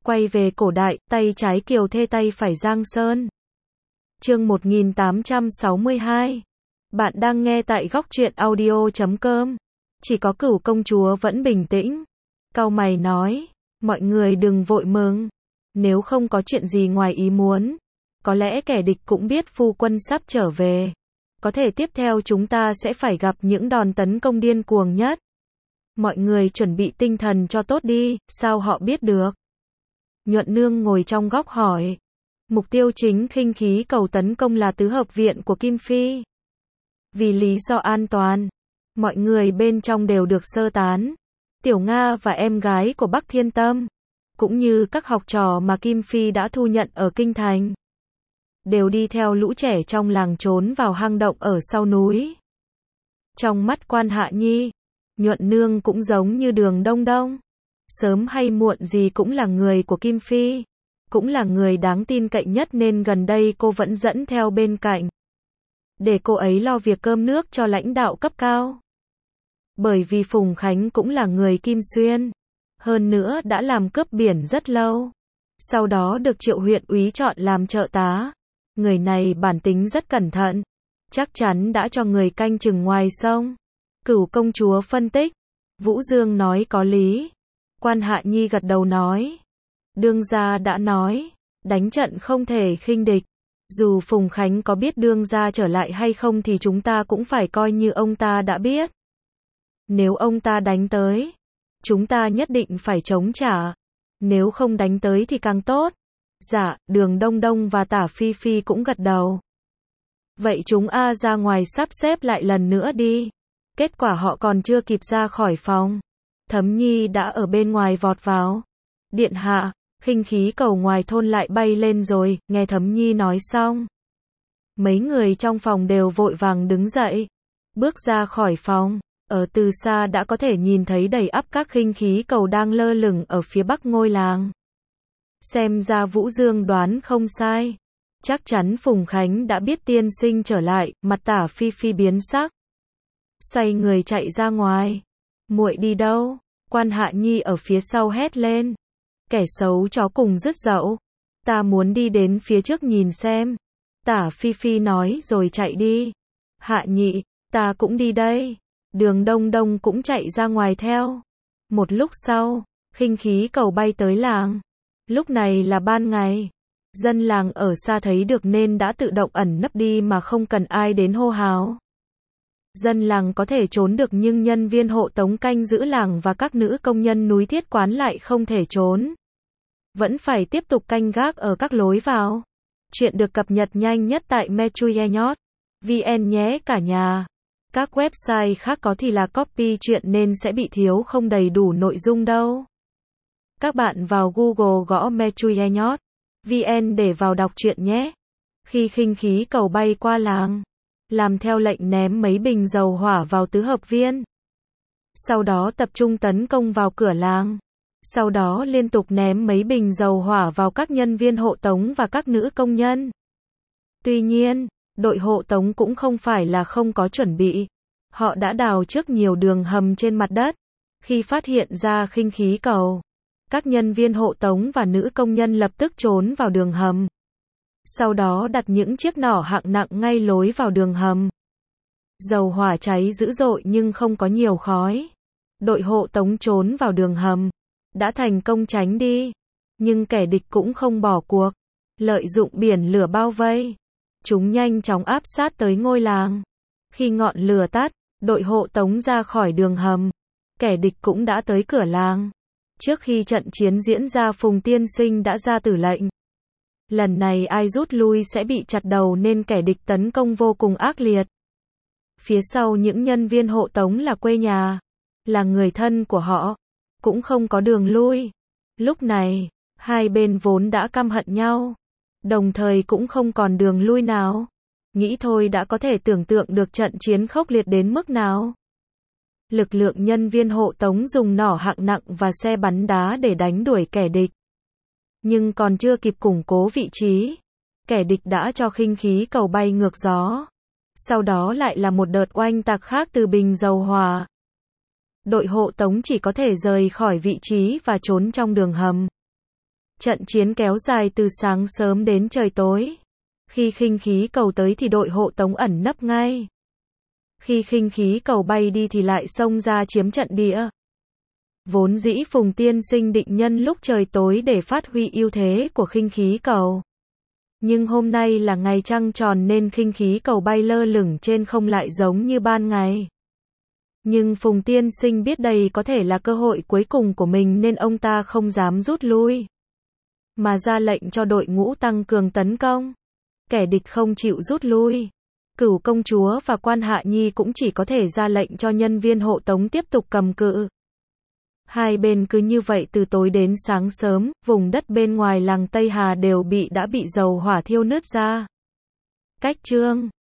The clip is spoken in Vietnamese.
Quay về cổ đại, tay trái Kiều Thê tay phải Giang Sơn. Chương 1862. Bạn đang nghe tại góc truyện audio.com. Chỉ có Cửu công chúa vẫn bình tĩnh. Cau mày nói, mọi người đừng vội mừng. Nếu không có chuyện gì ngoài ý muốn, có lẽ kẻ địch cũng biết phu quân sắp trở về. Có thể tiếp theo chúng ta sẽ phải gặp những đòn tấn công điên cuồng nhất. Mọi người chuẩn bị tinh thần cho tốt đi, sao họ biết được? Nhuận Nương ngồi trong góc hỏi. Mục tiêu chính khinh khí cầu tấn công là tứ hợp viện của Kim Phi. Vì lý do an toàn, mọi người bên trong đều được sơ tán. Tiểu Nga và em gái của Bắc Thiên Tâm, cũng như các học trò mà Kim Phi đã thu nhận ở Kinh Thành, đều đi theo lũ trẻ trong làng trốn vào hang động ở sau núi. Trong mắt Quan Hạ Nhi, Nhuận Nương cũng giống như Đường Đông Đông. Sớm hay muộn gì cũng là người của Kim Phi, cũng là người đáng tin cậy nhất nên gần đây cô vẫn dẫn theo bên cạnh, để cô ấy lo việc cơm nước cho lãnh đạo cấp cao. Bởi vì Phùng Khánh cũng là người Kim Xuyên, hơn nữa đã làm cướp biển rất lâu, sau đó được Triệu huyện úy chọn làm trợ tá. Người này bản tính rất cẩn thận, chắc chắn đã cho người canh chừng ngoài sông. Cửu công chúa phân tích. Vũ Dương nói có lý. Quan Hạ Nhi gật đầu nói, đương gia đã nói, đánh trận không thể khinh địch. Dù Phùng Khánh có biết đương gia trở lại hay không thì chúng ta cũng phải coi như ông ta đã biết. Nếu ông ta đánh tới, chúng ta nhất định phải chống trả. Nếu không đánh tới thì càng tốt. Dạ, Đường Đông Đông và Tả Phi Phi cũng gật đầu. Vậy chúng ra ngoài sắp xếp lại lần nữa đi. Kết quả họ còn chưa kịp ra khỏi phòng, Thấm Nhi đã ở bên ngoài vọt vào. Điện hạ, khinh khí cầu ngoài thôn lại bay lên rồi. Nghe Thấm Nhi nói xong, mấy người trong phòng đều vội vàng đứng dậy, bước ra khỏi phòng. Ở từ xa đã có thể nhìn thấy đầy ắp các khinh khí cầu đang lơ lửng ở phía bắc ngôi làng. Xem ra Vũ Dương đoán không sai, chắc chắn Phùng Khánh đã biết tiên sinh trở lại. Mặt Tả Phi Phi biến sắc, xoay người chạy ra ngoài. Muội đi đâu? Quan Hạ Nhi ở phía sau hét lên. Kẻ xấu chó cùng rứt dậu. Ta muốn đi đến phía trước nhìn xem. Tả Phi Phi nói rồi chạy đi. Hạ Nhị, ta cũng đi đây. Đường Đông Đông cũng chạy ra ngoài theo. Một lúc sau, khinh khí cầu bay tới làng. Lúc này là ban ngày. Dân làng ở xa thấy được nên đã tự động ẩn nấp đi mà không cần ai đến hô hào. Dân làng có thể trốn được nhưng nhân viên hộ tống canh giữ làng và các nữ công nhân núi Thiết Quán lại không thể trốn. Vẫn phải tiếp tục canh gác ở các lối vào. Chuyện được cập nhật nhanh nhất tại metruyehnyot.vn nhé cả nhà. Các website khác có thì là copy chuyện nên sẽ bị thiếu không đầy đủ nội dung đâu. Các bạn vào Google gõ metruyehnyot.vn để vào đọc truyện nhé. Khi khinh khí cầu bay qua làng, làm theo lệnh ném mấy bình dầu hỏa vào tứ hợp viên. Sau đó tập trung tấn công vào cửa làng. Sau đó liên tục ném mấy bình dầu hỏa vào các nhân viên hộ tống và các nữ công nhân. Tuy nhiên, đội hộ tống cũng không phải là không có chuẩn bị. Họ đã đào trước nhiều đường hầm trên mặt đất. Khi phát hiện ra khinh khí cầu, các nhân viên hộ tống và nữ công nhân lập tức trốn vào đường hầm. Sau đó đặt những chiếc nỏ hạng nặng ngay lối vào đường hầm. Dầu hỏa cháy dữ dội nhưng không có nhiều khói. Đội hộ tống trốn vào đường hầm, đã thành công tránh đi. Nhưng kẻ địch cũng không bỏ cuộc. Lợi dụng biển lửa bao vây, chúng nhanh chóng áp sát tới ngôi làng. Khi ngọn lửa tắt, đội hộ tống ra khỏi đường hầm. Kẻ địch cũng đã tới cửa làng. Trước khi trận chiến diễn ra Phùng tiên sinh đã ra tử lệnh. Lần này ai rút lui sẽ bị chặt đầu nên kẻ địch tấn công vô cùng ác liệt. Phía sau những nhân viên hộ tống là quê nhà, là người thân của họ, cũng không có đường lui. Lúc này, hai bên vốn đã căm hận nhau, đồng thời cũng không còn đường lui nào. Nghĩ thôi đã có thể tưởng tượng được trận chiến khốc liệt đến mức nào. Lực lượng nhân viên hộ tống dùng nỏ hạng nặng và xe bắn đá để đánh đuổi kẻ địch. Nhưng còn chưa kịp củng cố vị trí, kẻ địch đã cho khinh khí cầu bay ngược gió. Sau đó lại là một đợt oanh tạc khác từ bình dầu hỏa. Đội hộ tống chỉ có thể rời khỏi vị trí và trốn trong đường hầm. Trận chiến kéo dài từ sáng sớm đến trời tối. Khi khinh khí cầu tới thì đội hộ tống ẩn nấp ngay. Khi khinh khí cầu bay đi thì lại xông ra chiếm trận địa. Vốn dĩ Phùng Tiên Sinh định nhân lúc trời tối để phát huy ưu thế của khinh khí cầu. Nhưng hôm nay là ngày trăng tròn nên khinh khí cầu bay lơ lửng trên không lại giống như ban ngày. Nhưng Phùng Tiên Sinh biết đây có thể là cơ hội cuối cùng của mình nên ông ta không dám rút lui, mà ra lệnh cho đội ngũ tăng cường tấn công. Kẻ địch không chịu rút lui. Cửu công chúa và Quan Hạ Nhi cũng chỉ có thể ra lệnh cho nhân viên hộ tống tiếp tục cầm cự. Hai bên cứ như vậy từ tối đến sáng sớm, vùng đất bên ngoài làng Tây Hà đều đã bị dầu hỏa thiêu nứt ra. Cách chương